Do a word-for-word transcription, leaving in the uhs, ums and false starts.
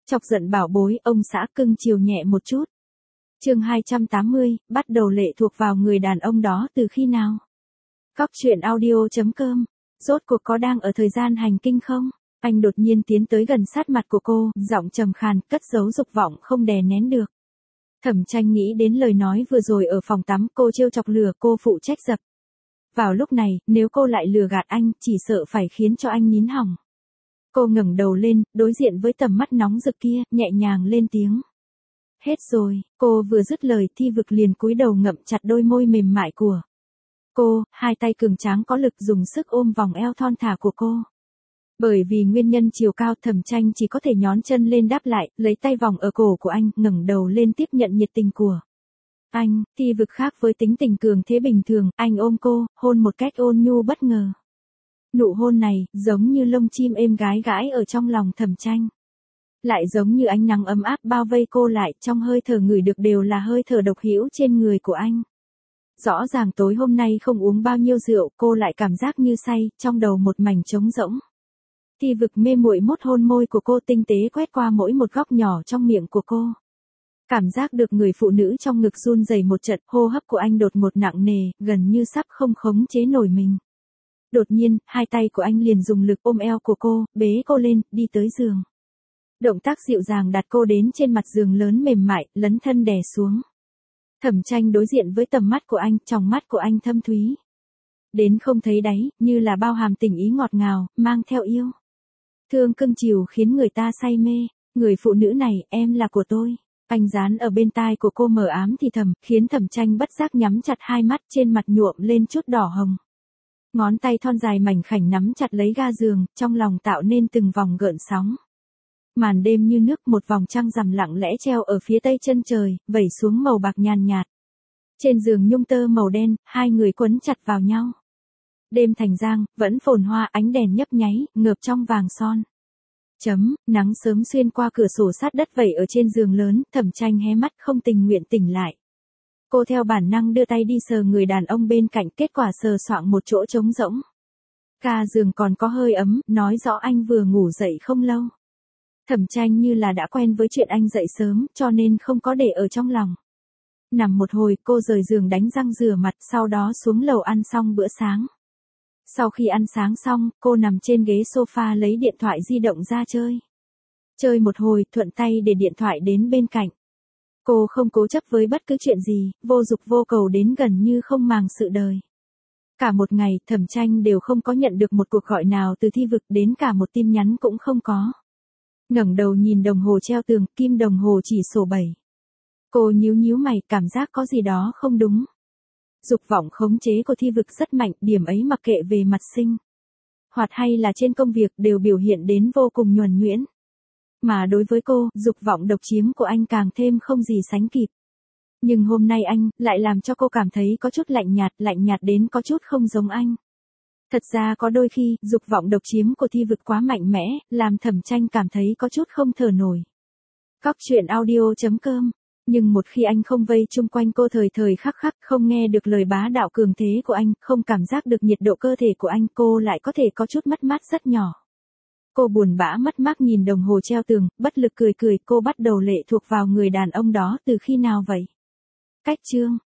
Chọc giận bảo bối, ông xã cưng chiều nhẹ một chút. Chương hai trăm tám mươi, bắt đầu lệ thuộc vào người đàn ông đó từ khi nào? Cóc truyện audio chấm com. Rốt cuộc có đang ở thời gian hành kinh không? Anh đột nhiên tiến tới gần sát mặt của cô, giọng trầm khàn, cất giấu dục vọng không đè nén được. Thẩm Tranh nghĩ đến lời nói vừa rồi ở phòng tắm, cô trêu chọc lừa, cô phụ trách dập. Vào lúc này, nếu cô lại lừa gạt anh, chỉ sợ phải khiến cho anh nín hỏng. Cô ngẩng đầu lên, đối diện với tầm mắt nóng rực kia, nhẹ nhàng lên tiếng. Hết rồi, cô vừa dứt lời, Thi Vực liền cúi đầu ngậm chặt đôi môi mềm mại của cô, hai tay cường tráng có lực dùng sức ôm vòng eo thon thả của cô. Bởi vì nguyên nhân chiều cao, Thẩm Tranh chỉ có thể nhón chân lên đáp lại, lấy tay vòng ở cổ của anh, ngẩng đầu lên tiếp nhận nhiệt tình của anh. Thi Vực khác với tính tình cường thế bình thường, anh ôm cô, hôn một cách ôn nhu bất ngờ. Nụ hôn này, giống như lông chim êm gái gãi ở trong lòng Thẩm Tranh. Lại giống như ánh nắng ấm áp bao vây cô lại, trong hơi thở ngửi được đều là hơi thở độc hữu trên người của anh. Rõ ràng tối hôm nay không uống bao nhiêu rượu, cô lại cảm giác như say, trong đầu một mảnh trống rỗng. Thi Vực mê muội mốt hôn môi của cô, tinh tế quét qua mỗi một góc nhỏ trong miệng của cô. Cảm giác được người phụ nữ trong ngực run rẩy một trận, hô hấp của anh đột ngột nặng nề, gần như sắp không khống chế nổi mình. Đột nhiên, hai tay của anh liền dùng lực ôm eo của cô, bế cô lên, đi tới giường. Động tác dịu dàng đặt cô đến trên mặt giường lớn mềm mại, lấn thân đè xuống. Thẩm Tranh đối diện với tầm mắt của anh, trong mắt của anh thâm thúy. Đến không thấy đáy, như là bao hàm tình ý ngọt ngào, mang theo yêu. Thương cưng chiều khiến người ta say mê. Người phụ nữ này, em là của tôi. Anh dán ở bên tai của cô mờ ám thì thầm, khiến Thẩm Tranh bất giác nhắm chặt hai mắt, trên mặt nhuộm lên chút đỏ hồng. Ngón tay thon dài mảnh khảnh nắm chặt lấy ga giường, trong lòng tạo nên từng vòng gợn sóng. Màn đêm như nước, một vòng trăng rằm lặng lẽ treo ở phía tây chân trời, vẩy xuống màu bạc nhàn nhạt. Trên giường nhung tơ màu đen, hai người quấn chặt vào nhau. Đêm thành giang, vẫn phồn hoa, ánh đèn nhấp nháy, ngợp trong vàng son. Chấm, nắng sớm xuyên qua cửa sổ sát đất vẩy ở trên giường lớn, Thẩm Tranh hé mắt không tình nguyện tỉnh lại. Cô theo bản năng đưa tay đi sờ người đàn ông bên cạnh, kết quả sờ soạng một chỗ trống rỗng. Ga giường còn có hơi ấm, nói rõ anh vừa ngủ dậy không lâu. Thẩm Tranh như là đã quen với chuyện anh dậy sớm, cho nên không có để ở trong lòng. Nằm một hồi, cô rời giường đánh răng rửa mặt, sau đó xuống lầu ăn xong bữa sáng. Sau khi ăn sáng xong, cô nằm trên ghế sofa lấy điện thoại di động ra chơi. Chơi một hồi, thuận tay để điện thoại đến bên cạnh. Cô không cố chấp với bất cứ chuyện gì, vô dục vô cầu đến gần như không màng sự đời. Cả một ngày, Thẩm Tranh đều không có nhận được một cuộc gọi nào từ Thi Vực, đến cả một tin nhắn cũng không có. Ngẩng đầu nhìn đồng hồ treo tường, kim đồng hồ chỉ sổ bảy. Cô nhíu nhíu mày, cảm giác có gì đó không đúng. Dục vọng khống chế của Thi Vực rất mạnh, điểm ấy mặc kệ về mặt sinh hoạt hay là trên công việc đều biểu hiện đến vô cùng nhuần nhuyễn. Mà đối với cô, dục vọng độc chiếm của anh càng thêm không gì sánh kịp. Nhưng hôm nay anh, lại làm cho cô cảm thấy có chút lạnh nhạt, lạnh nhạt đến có chút không giống anh. Thật ra có đôi khi, dục vọng độc chiếm của Thi Vực quá mạnh mẽ, làm Thẩm Tranh cảm thấy có chút không thở nổi. Cóc truyện audio chấm com. Nhưng một khi anh không vây chung quanh cô thời thời khắc khắc, không nghe được lời bá đạo cường thế của anh, không cảm giác được nhiệt độ cơ thể của anh, cô lại có thể có chút mất mát rất nhỏ. Cô buồn bã mất mát nhìn đồng hồ treo tường, bất lực cười cười, cô bắt đầu lệ thuộc vào người đàn ông đó từ khi nào vậy? Cách chương